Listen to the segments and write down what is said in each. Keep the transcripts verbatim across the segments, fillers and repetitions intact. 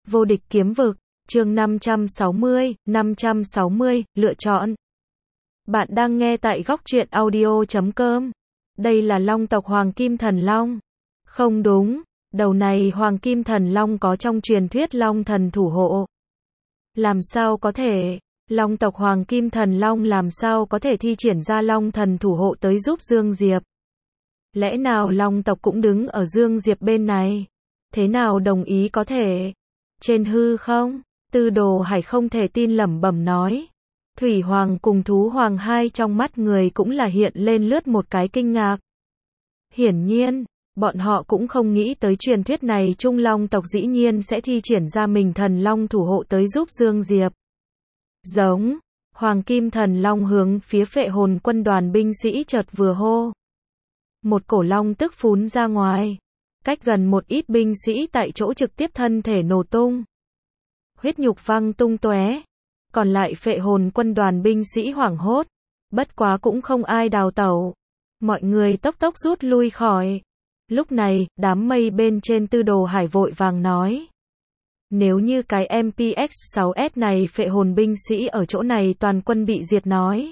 Vô địch kiếm vực, chương năm trăm sáu mươi, năm trăm sáu mươi, lựa chọn. Bạn đang nghe tại góc truyện audio chấm com. Đây là Long tộc Hoàng Kim Thần Long. Không đúng, đầu này Hoàng Kim Thần Long có trong truyền thuyết Long thần thủ hộ. Làm sao có thể, Long tộc Hoàng Kim Thần Long làm sao có thể thi triển ra Long thần thủ hộ tới giúp Dương Diệp? Lẽ nào Long tộc cũng đứng ở Dương Diệp bên này? Thế nào đồng ý có thể? Trên hư không, Tư Đồ Hải không thể tin lẩm bẩm nói. Thủy Hoàng cùng Thú Hoàng hai trong mắt người cũng là hiện lên lướt một cái kinh ngạc. Hiển nhiên, bọn họ cũng không nghĩ tới truyền thuyết này Trung Long tộc dĩ nhiên sẽ thi triển ra mình thần Long thủ hộ tới giúp Dương Diệp. Giống, Hoàng Kim Thần Long hướng phía Phệ Hồn quân đoàn binh sĩ chợt vừa hô. Một cổ long tức phún ra ngoài. Cách gần một ít binh sĩ tại chỗ trực tiếp thân thể nổ tung. Huyết nhục văng tung tóe. Còn lại Phệ Hồn quân đoàn binh sĩ hoảng hốt. Bất quá cũng không ai đào tẩu. Mọi người tốc tốc rút lui khỏi. Lúc này, đám mây bên trên Tư Đồ Hải vội vàng nói. Nếu như cái em pê ích sáu S này Phệ Hồn binh sĩ ở chỗ này toàn quân bị diệt nói.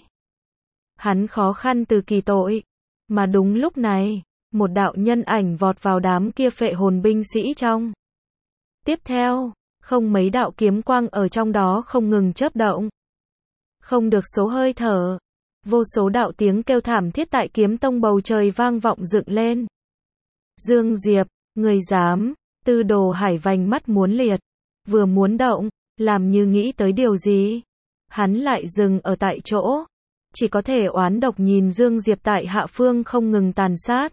Hắn khó khăn từ kỳ tội. Mà đúng lúc này, một đạo nhân ảnh vọt vào đám kia Phệ Hồn binh sĩ trong. Tiếp theo, không mấy đạo kiếm quang ở trong đó không ngừng chớp động. Không được số hơi thở. Vô số đạo tiếng kêu thảm thiết tại kiếm tông bầu trời vang vọng dựng lên. Dương Diệp, người dám, Tư Đồ Hải vành mắt muốn liệt. Vừa muốn động, làm như nghĩ tới điều gì. Hắn lại dừng ở tại chỗ. Chỉ có thể oán độc nhìn Dương Diệp tại hạ phương không ngừng tàn sát.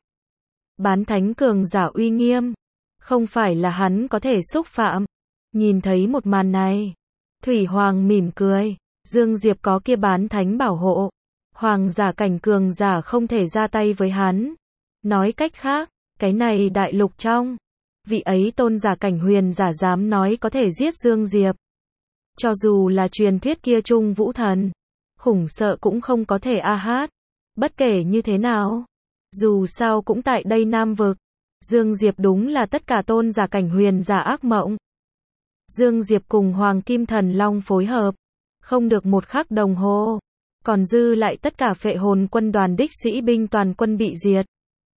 Bán thánh cường giả uy nghiêm. Không phải là hắn có thể xúc phạm. Nhìn thấy một màn này. Thủy Hoàng mỉm cười. Dương Diệp có kia bán thánh bảo hộ. Hoàng giả cảnh cường giả không thể ra tay với hắn. Nói cách khác, cái này đại lục trong. Vị ấy tôn giả cảnh huyền giả dám nói có thể giết Dương Diệp. Cho dù là truyền thuyết kia Trung Vũ Thần. Khủng sợ cũng không có thể a hát. Bất kể như thế nào. Dù sao cũng tại đây Nam Vực. Dương Diệp đúng là tất cả tôn giả cảnh huyền giả ác mộng. Dương Diệp cùng Hoàng Kim Thần Long phối hợp. Không được một khắc đồng hồ. Còn dư lại tất cả Phệ Hồn quân đoàn đích sĩ binh toàn quân bị diệt.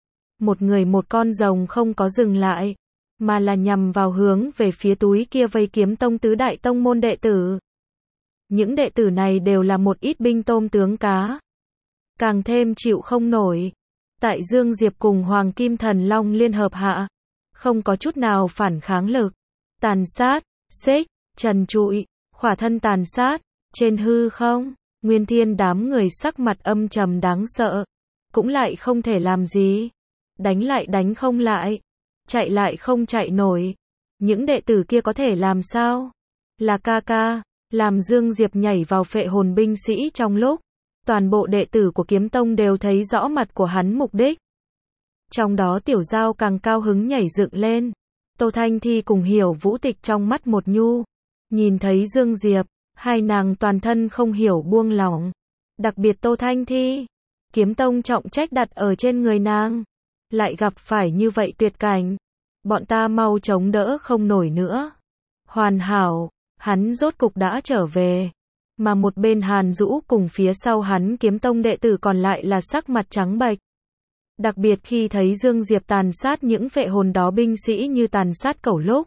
Một người một con rồng không có dừng lại. Mà là nhằm vào hướng về phía túi kia vây kiếm tông tứ đại tông môn đệ tử. Những đệ tử này đều là một ít binh tôm tướng cá. Càng thêm chịu không nổi. Tại Dương Diệp cùng Hoàng Kim Thần Long liên hợp hạ. Không có chút nào phản kháng lực. Tàn sát, xích, trần trụi, khỏa thân tàn sát. Trên hư không, Nguyên Thiên đám người sắc mặt âm trầm đáng sợ. Cũng lại không thể làm gì. Đánh lại đánh không lại. Chạy lại không chạy nổi. Những đệ tử kia có thể làm sao? Là ca ca. Làm Dương Diệp nhảy vào Phệ Hồn binh sĩ trong lúc. Toàn bộ đệ tử của kiếm tông đều thấy rõ mặt của hắn mục đích. Trong đó Tiểu Giao càng cao hứng nhảy dựng lên. Tô Thanh Thi cùng Hiểu Vũ Tịch trong mắt một nhu. Nhìn thấy Dương Diệp, hai nàng toàn thân không hiểu buông lỏng. Đặc biệt Tô Thanh Thi. Kiếm tông trọng trách đặt ở trên người nàng. Lại gặp phải như vậy tuyệt cảnh. Bọn ta mau chống đỡ không nổi nữa. Hoàn hảo. Hắn rốt cục đã trở về. Mà một bên Hàn Dũ cùng phía sau hắn kiếm tông đệ tử còn lại là sắc mặt trắng bệch. Đặc biệt khi thấy Dương Diệp tàn sát những Phệ Hồn đó binh sĩ như tàn sát cẩu lúc.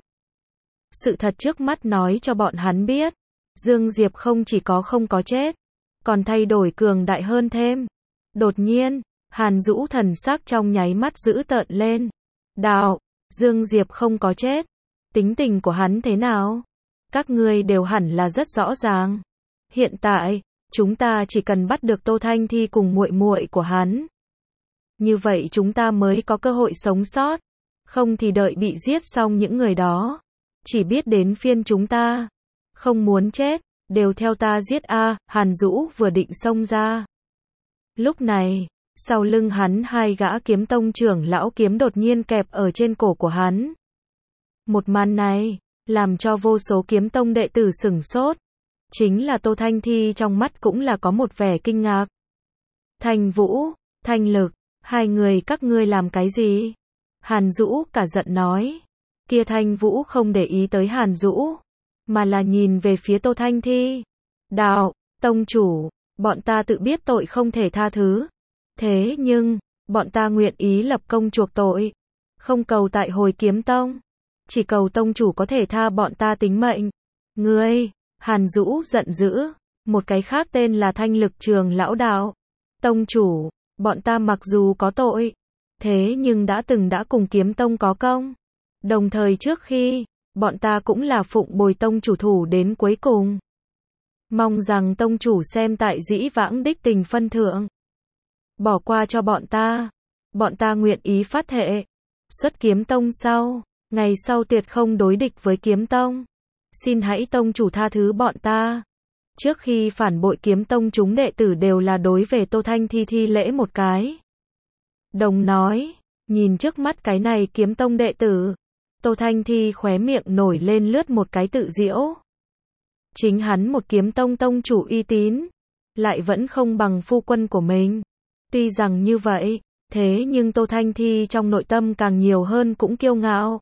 Sự thật trước mắt nói cho bọn hắn biết. Dương Diệp không chỉ có không có chết. Còn thay đổi cường đại hơn thêm. Đột nhiên, Hàn Dũ thần sắc trong nháy mắt dữ tợn lên. Đạo, Dương Diệp không có chết. Tính tình của hắn thế nào? Các ngươi đều hẳn là rất rõ ràng. Hiện tại, chúng ta chỉ cần bắt được Tô Thanh Thi cùng muội muội của hắn. Như vậy chúng ta mới có cơ hội sống sót. Không thì đợi bị giết xong những người đó. Chỉ biết đến phiên chúng ta. Không muốn chết, đều theo ta giết a. Hàn Dũ vừa định xông ra. Lúc này, sau lưng hắn hai gã kiếm tông trưởng lão kiếm đột nhiên kẹp ở trên cổ của hắn. Một màn này làm cho vô số kiếm tông đệ tử sửng sốt. Chính là Tô Thanh Thi trong mắt cũng là có một vẻ kinh ngạc. Thanh Vũ, Thanh Lực, hai người các ngươi làm cái gì? Hàn Dũ cả giận nói. Kia Thanh Vũ không để ý tới Hàn Dũ, mà là nhìn về phía Tô Thanh Thi. Đạo, tông chủ, bọn ta tự biết tội không thể tha thứ. Thế nhưng, bọn ta nguyện ý lập công chuộc tội. Không cầu tại hồi kiếm tông. Chỉ cầu tông chủ có thể tha bọn ta tính mệnh. Ngươi, Hàn Dũ giận dữ. Một cái khác tên là Thanh Lực Trường lão đạo. Tông chủ, bọn ta mặc dù có tội, thế nhưng đã từng đã cùng kiếm tông có công. Đồng thời trước khi, bọn ta cũng là phụng bồi tông chủ thủ đến cuối cùng. Mong rằng tông chủ xem tại dĩ vãng đích tình phân thượng. Bỏ qua cho bọn ta. Bọn ta nguyện ý phát thệ. Xuất kiếm tông sau, ngày sau tuyệt không đối địch với kiếm tông. Xin hãy tông chủ tha thứ bọn ta. Trước khi phản bội kiếm tông chúng đệ tử đều là đối về Tô Thanh Thi thi lễ một cái. Đồng nói, nhìn trước mắt cái này kiếm tông đệ tử. Tô Thanh Thi khóe miệng nổi lên lướt một cái tự giễu. Chính hắn một kiếm tông tông chủ uy tín, lại vẫn không bằng phu quân của mình. Tuy rằng như vậy, thế nhưng Tô Thanh Thi trong nội tâm càng nhiều hơn cũng kiêu ngạo.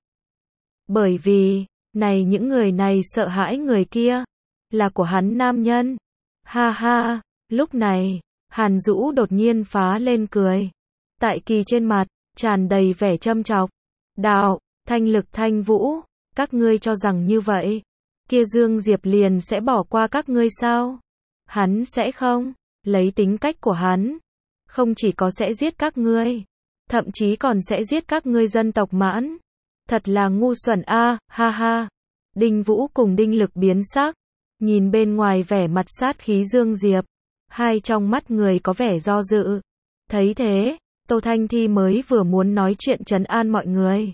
Bởi vì, này những người này sợ hãi người kia, là của hắn nam nhân. Ha ha, lúc này, Hàn Dũ đột nhiên phá lên cười. Tại kỳ trên mặt, tràn đầy vẻ châm chọc. Đạo, Thanh Lực Thanh Vũ, các ngươi cho rằng như vậy, kia Dương Diệp liền sẽ bỏ qua các ngươi sao? Hắn sẽ không, lấy tính cách của hắn, không chỉ có sẽ giết các ngươi, thậm chí còn sẽ giết các ngươi dân tộc Mãn. Thật là ngu xuẩn a, ha ha. Đinh Vũ cùng Đinh Lực biến sắc, nhìn bên ngoài vẻ mặt sát khí Dương Diệp, hai trong mắt người có vẻ do dự. Thấy thế, Tô Thanh Thi mới vừa muốn nói chuyện trấn an mọi người.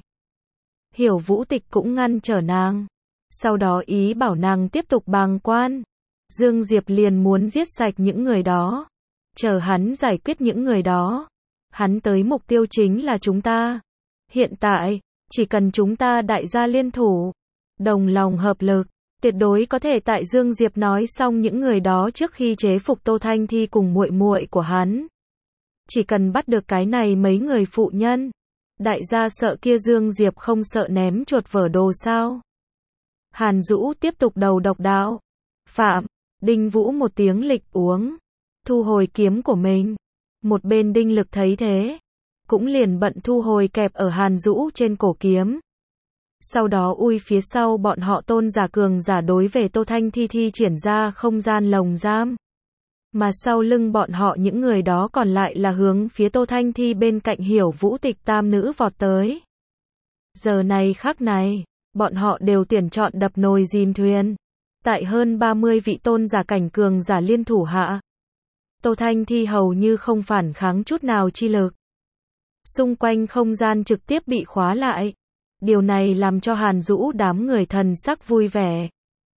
Hiểu Vũ Tịch cũng ngăn trở nàng, sau đó ý bảo nàng tiếp tục bàng quan. Dương Diệp liền muốn giết sạch những người đó, chờ hắn giải quyết những người đó. Hắn tới mục tiêu chính là chúng ta. Hiện tại, chỉ cần chúng ta đại gia liên thủ, đồng lòng hợp lực, tuyệt đối có thể tại Dương Diệp nói xong những người đó trước khi chế phục Tô Thanh Thi cùng muội muội của hắn. Chỉ cần bắt được cái này mấy người phụ nhân, đại gia sợ kia Dương Diệp không sợ ném chuột vở đồ sao? Hàn Dũ tiếp tục đầu độc đạo. Phạm, Đinh Vũ một tiếng lịch uống, thu hồi kiếm của mình. Một bên Đinh Lực thấy thế, cũng liền bận thu hồi kẹp ở Hàn Dũ trên cổ kiếm. Sau đó ui phía sau bọn họ tôn giả cường giả đối về Tô Thanh Thi thi triển ra không gian lồng giam. Mà sau lưng bọn họ những người đó còn lại là hướng phía Tô Thanh Thi bên cạnh Hiểu Vũ Tịch tam nữ vọt tới. Giờ này khắc này, bọn họ đều tuyển chọn đập nồi dìm thuyền. Tại hơn ba mươi vị tôn giả cảnh cường giả liên thủ hạ, Tô Thanh Thi hầu như không phản kháng chút nào chi lực. Xung quanh không gian trực tiếp bị khóa lại. Điều này làm cho Hàn Dũ đám người thần sắc vui vẻ.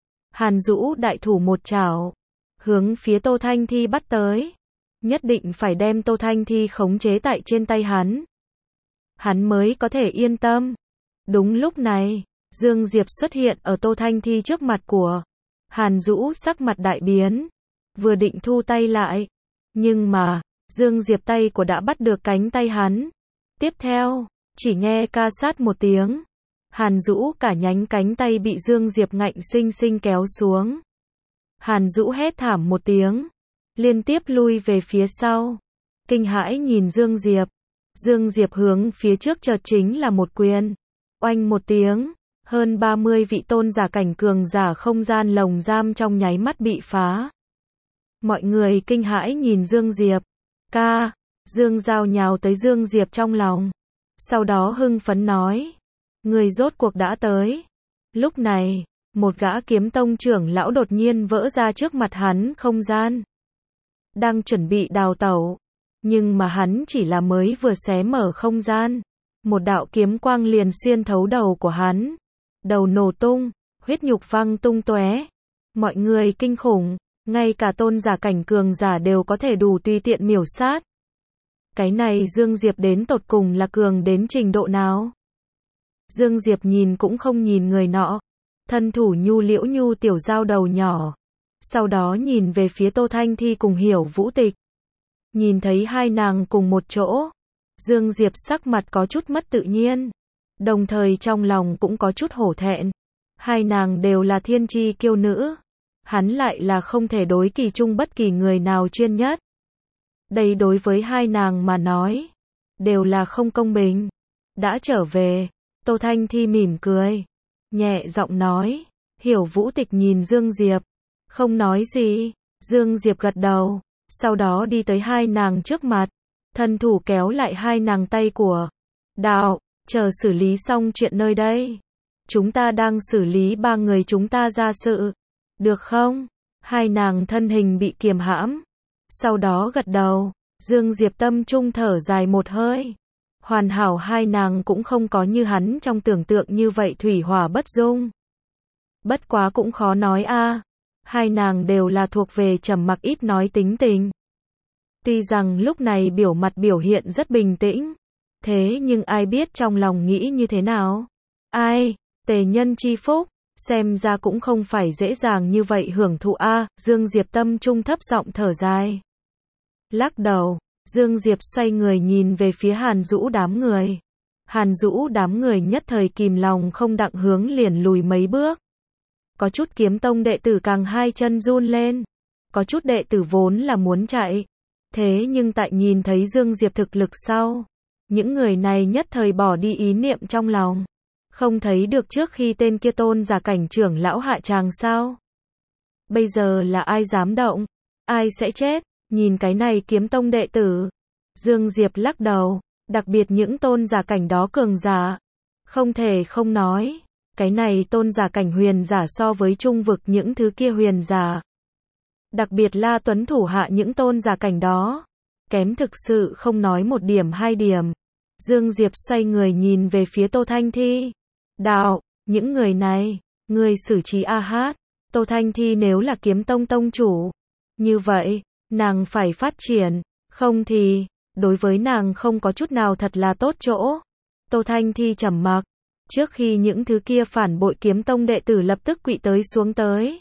Hàn Dũ đại thủ một chảo, hướng phía Tô Thanh Thi bắt tới. Nhất định phải đem Tô Thanh Thi khống chế tại trên tay hắn. Hắn mới có thể yên tâm. Đúng lúc này, Dương Diệp xuất hiện ở Tô Thanh Thi trước mặt của Hàn Dũ, sắc mặt đại biến. Vừa định thu tay lại. Nhưng mà, Dương Diệp tay của đã bắt được cánh tay hắn. Tiếp theo, chỉ nghe ca sát một tiếng. Hàn Dũ cả nhánh cánh tay bị Dương Diệp ngạnh sinh sinh kéo xuống. Hàn Dũ hét thảm một tiếng, liên tiếp lui về phía sau. Kinh hãi nhìn Dương Diệp. Dương Diệp hướng phía trước chợt chính là một quyền. Oanh một tiếng, hơn ba mươi vị tôn giả cảnh cường giả không gian lồng giam trong nháy mắt bị phá. Mọi người kinh hãi nhìn Dương Diệp. Ca, Dương Giao nhào tới Dương Diệp trong lòng. Sau đó hưng phấn nói, người rốt cuộc đã tới. Lúc này, một gã kiếm tông trưởng lão đột nhiên vỡ ra trước mặt hắn không gian. Đang chuẩn bị đào tẩu. Nhưng mà hắn chỉ là mới vừa xé mở không gian. Một đạo kiếm quang liền xuyên thấu đầu của hắn. Đầu nổ tung, huyết nhục văng tung tóe. Mọi người kinh khủng, ngay cả tôn giả cảnh cường giả đều có thể đủ tùy tiện miểu sát. Cái này Dương Diệp đến tột cùng là cường đến trình độ nào? Dương Diệp nhìn cũng không nhìn người nọ. Thân thủ nhu liễu nhu tiểu giao đầu nhỏ. Sau đó nhìn về phía Tô Thanh Thi cùng Hiểu Vũ Tịch. Nhìn thấy hai nàng cùng một chỗ. Dương Diệp sắc mặt có chút mất tự nhiên. đồng thời trong lòng cũng có chút hổ thẹn. Hai nàng đều là thiên chi kiêu nữ, hắn lại là không thể đối kỳ chung bất kỳ người nào chuyên nhất. Đây đối với hai nàng mà nói, đều là không công bình. Đã trở về, Tô Thanh Thi mỉm cười, nhẹ giọng nói, Hiểu Vũ Tịch nhìn Dương Diệp, không nói gì. Dương Diệp gật đầu, sau đó đi tới hai nàng trước mặt, thân thủ kéo lại hai nàng tay của. Đạo, chờ xử lý xong chuyện nơi đây. Chúng ta đang xử lý ba người chúng ta ra sự. Được không? Hai nàng thân hình bị kiềm hãm. Sau đó gật đầu, Dương Diệp tâm trung thở dài một hơi. Hoàn hảo hai nàng cũng không có như hắn trong tưởng tượng như vậy thủy hỏa bất dung. Bất quá cũng khó nói a. Hai nàng đều là thuộc về trầm mặc ít nói tính tình. Tuy rằng lúc này biểu mặt biểu hiện rất bình tĩnh, thế nhưng ai biết trong lòng nghĩ như thế nào? Ai, tề nhân chi phúc, xem ra cũng không phải dễ dàng như vậy hưởng thụ a. Dương Diệp tâm trung thấp giọng thở dài. Lắc đầu, Dương Diệp xoay người nhìn về phía Hàn Dũ đám người. Hàn Dũ đám người nhất thời kìm lòng không đặng hướng liền lùi mấy bước. Có chút kiếm tông đệ tử càng hai chân run lên. Có chút đệ tử vốn là muốn chạy. Thế nhưng tại nhìn thấy Dương Diệp thực lực sau, những người này nhất thời bỏ đi ý niệm trong lòng. Không thấy được trước khi tên kia tôn giả cảnh trưởng lão hạ tràng sao? Bây giờ là ai dám động? Ai sẽ chết? Nhìn cái này kiếm tông đệ tử. Dương Diệp lắc đầu, đặc biệt những tôn giả cảnh đó cường giả. Không thể không nói, cái này tôn giả cảnh huyền giả so với trung vực những thứ kia huyền giả. Đặc biệt La Tuấn thủ hạ những tôn giả cảnh đó. Kém thực sự không nói một điểm hai điểm. Dương Diệp xoay người nhìn về phía Tô Thanh Thi. Đạo, những người này, người xử trí a hát. Tô Thanh Thi nếu là kiếm tông tông chủ. Như vậy, nàng phải phát triển. Không thì, đối với nàng không có chút nào thật là tốt chỗ. Tô Thanh Thi trầm mặc. Trước khi những thứ kia phản bội kiếm tông đệ tử lập tức quỵ tới xuống tới.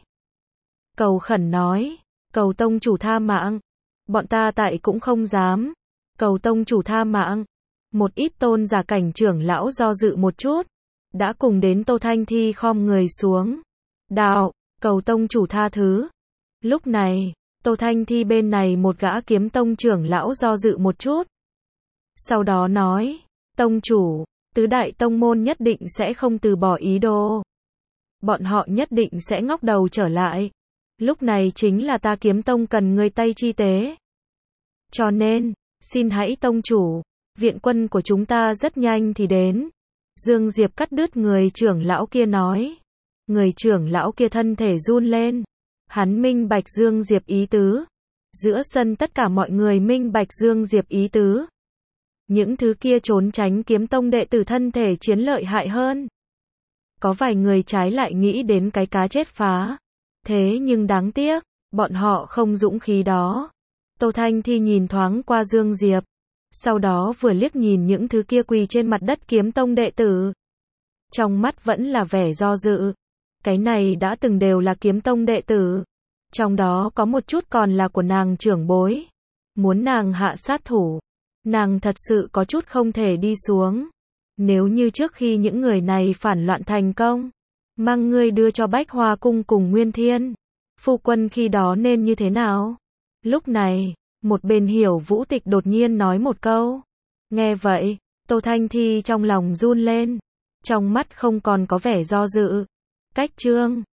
Cầu khẩn nói, cầu tông chủ tha mạng. Bọn ta tại cũng không dám. Cầu tông chủ tha mạng. Một ít tôn giả cảnh trưởng lão do dự một chút. Đã cùng đến Tô Thanh Thi khom người xuống. Đạo, cầu tông chủ tha thứ. Lúc này, Tô Thanh Thi bên này một gã kiếm tông trưởng lão do dự một chút. Sau đó nói, tông chủ, tứ đại tông môn nhất định sẽ không từ bỏ ý đồ. Bọn họ nhất định sẽ ngóc đầu trở lại. Lúc này chính là ta kiếm tông cần người tay chi tế. Cho nên, xin hãy tông chủ, viện quân của chúng ta rất nhanh thì đến. Dương Diệp cắt đứt người trưởng lão kia nói. Người trưởng lão kia thân thể run lên. Hắn minh bạch Dương Diệp ý tứ. Giữa sân tất cả mọi người minh bạch Dương Diệp ý tứ. Những thứ kia trốn tránh kiếm tông đệ tử thân thể chiến lợi hại hơn. Có vài người trái lại nghĩ đến cái cá chết phá. Thế nhưng đáng tiếc, bọn họ không dũng khí đó. Tô Thanh Thi nhìn thoáng qua Dương Diệp. Sau đó vừa liếc nhìn những thứ kia quỳ trên mặt đất kiếm tông đệ tử. Trong mắt vẫn là vẻ do dự. Cái này đã từng đều là kiếm tông đệ tử. Trong đó có một chút còn là của nàng trưởng bối. Muốn nàng hạ sát thủ. Nàng thật sự có chút không thể đi xuống. Nếu như trước khi những người này phản loạn thành công, mang ngươi đưa cho Bách Hoa Cung cùng Nguyên Thiên, phu quân khi đó nên như thế nào? Lúc này, một bên Hiểu Vũ Tịch đột nhiên nói một câu. Nghe vậy, Tô Thanh Thi trong lòng run lên. Trong mắt không còn có vẻ do dự. Cách chương